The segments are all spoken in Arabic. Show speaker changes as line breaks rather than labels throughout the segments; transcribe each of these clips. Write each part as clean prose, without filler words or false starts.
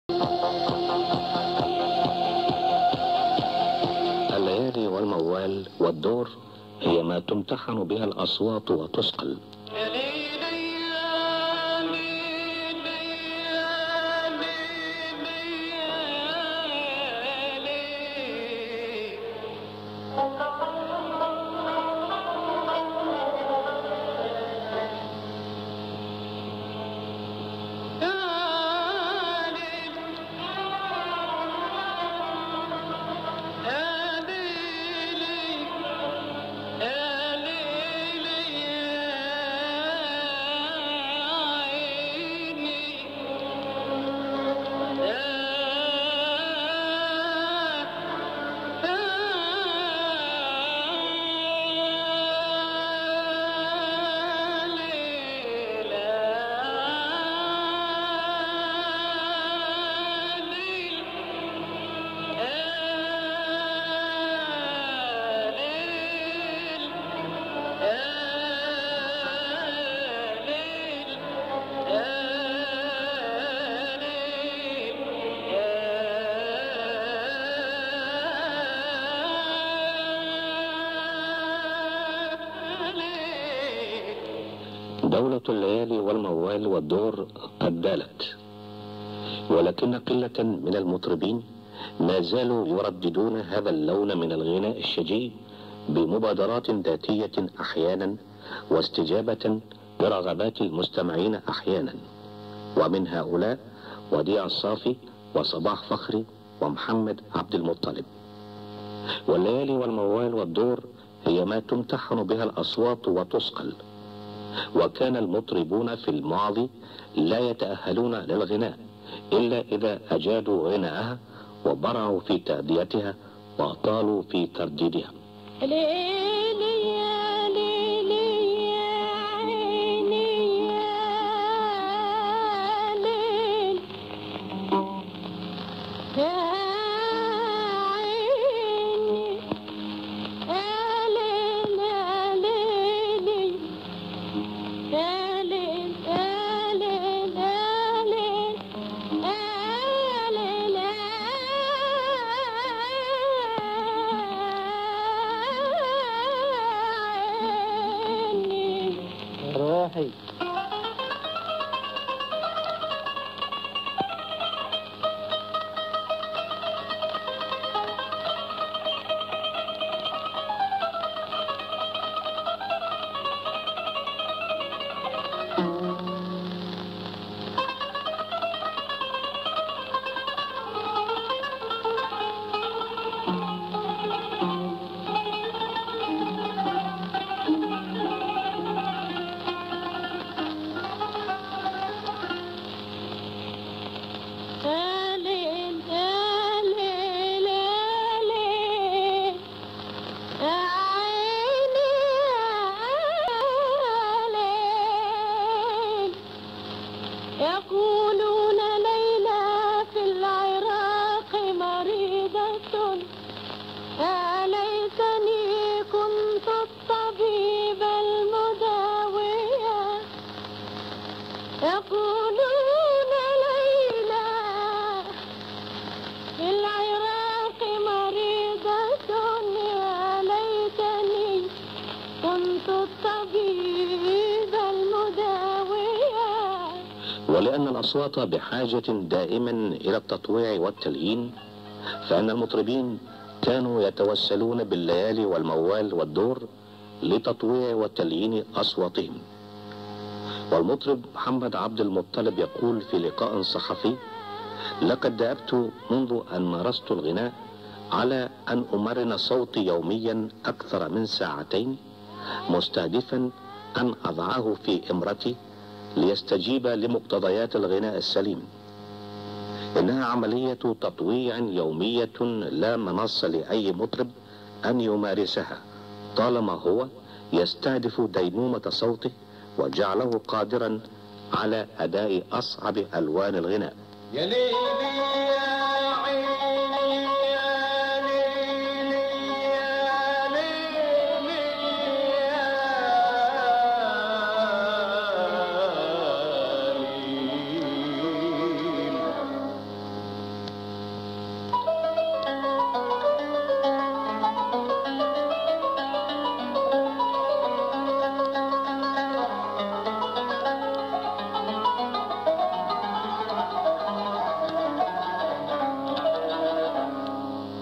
الليالي والموال والدور هي ما تمتحن بها الأصوات وتثقل. دولة الليالي والموال والدور قد بالت، ولكن قلة من المطربين ما زالوا يرددون هذا اللون من الغناء الشجي بمبادرات ذاتية أحيانا واستجابة لرغبات المستمعين أحيانا. ومن هؤلاء وديع الصافي وصباح فخري ومحمد عبد المطلب. والليالي والموال والدور هي ما تمتحن بها الأصوات وتثقل. وكان المطربون في الماضي لا يتأهلون للغناء إلا إذا أجادوا غناءها وبرعوا في تأديتها وأطالوا في ترديدها. ولأن الأصوات بحاجة دائما إلى التطويع والتليين، فإن المطربين كانوا يتوسلون بالليالي والموال والدور لتطويع وتليين أصواتهم. والمطرب محمد عبد المطلب يقول في لقاء صحفي: لقد دأبت منذ أن مارست الغناء على أن أمرن صوتي يوميا أكثر من ساعتين، مستهدفا أن أضعه في إمرتي ليستجيب لمقتضيات الغناء السليم. إنها عملية تطويع يومية لا منص لأي مطرب أن يمارسها طالما هو يستهدف ديمومة صوته وجعله قادرا على أداء أصعب ألوان الغناء.
يا ليلي يا عيني يا ليلي يا ليلي يا ليلي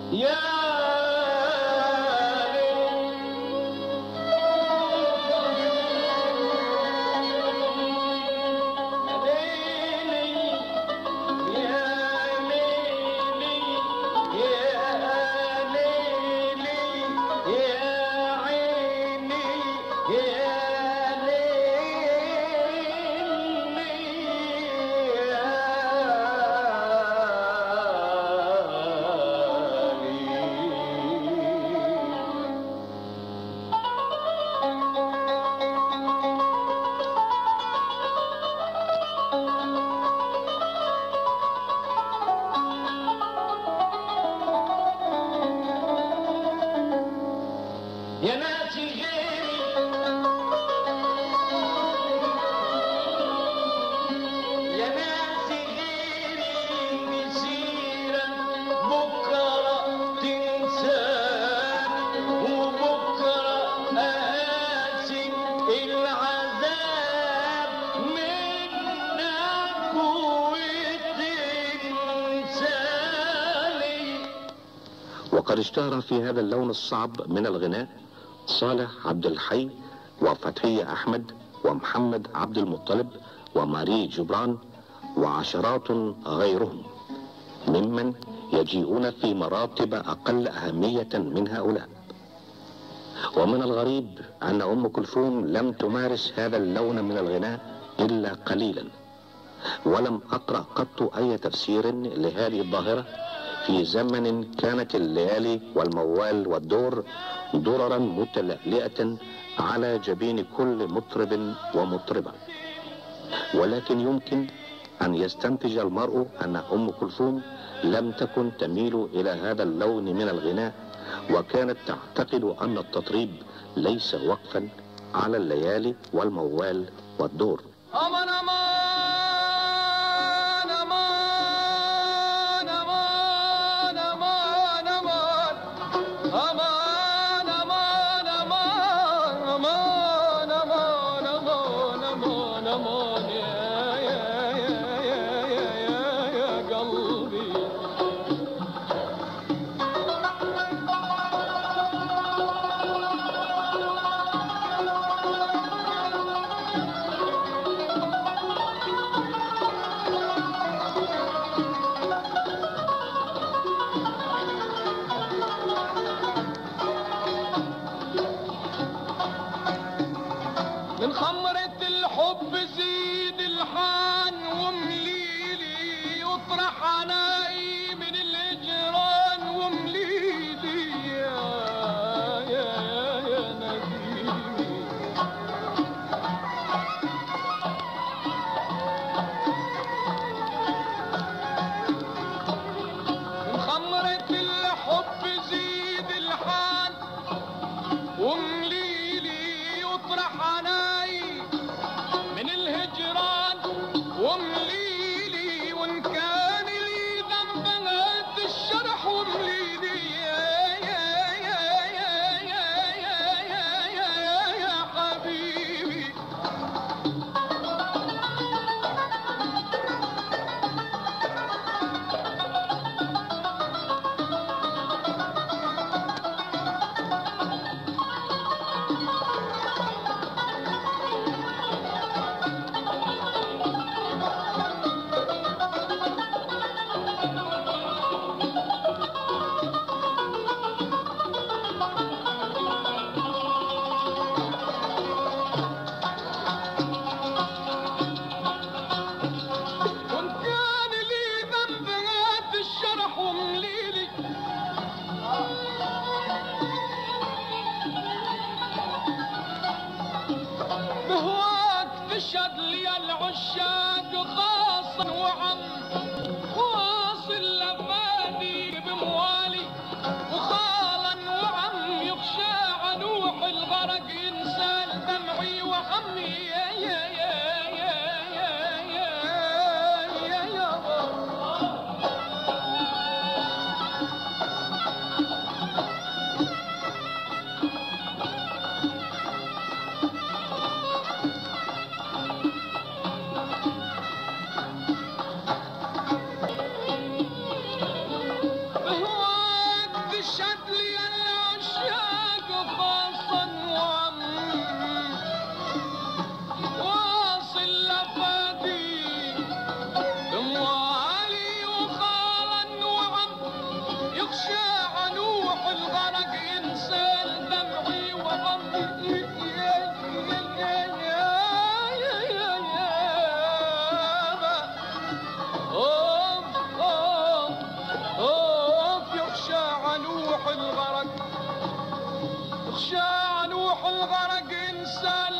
يا ناسي غيري يا ناسي غيري مسيرك بكرة تنسان وبكرة أقاسي العذاب منك وتنساني.
وقد اشتهر في هذا اللون الصعب من الغناء صالح عبد الحي وفتحية أحمد ومحمد عبد المطلب وماري جبران وعشرات غيرهم ممن يجيئون في مراتب أقل أهمية من هؤلاء. ومن الغريب أن أم كلثوم لم تمارس هذا اللون من الغناء إلا قليلا، ولم أقرأ قط أي تفسير لهذه الظاهرة في زمن كانت الليالي والموال والدور دررا متلألئة على جبين كل مطرب ومطربة. ولكن يمكن أن يستنتج المرء أن أم كلثوم لم تكن تميل إلى هذا اللون من الغناء، وكانت تعتقد أن التطريب ليس وقفا على الليالي والموال والدور.
أمان أمان أمان أمان أمان أمان أمان أمان أمان أمان أمان أمان أمان يا قلبي. من خمرة الحب زيد الحان ومليلي يطرح عناي من الهجران ومليلي يا نسيمي. من خمرة الحب زيد الحان ومليلي يطرح عناي من الهجران ومليلي وان كان لي الغرق، اخشى نوح الغرق انسان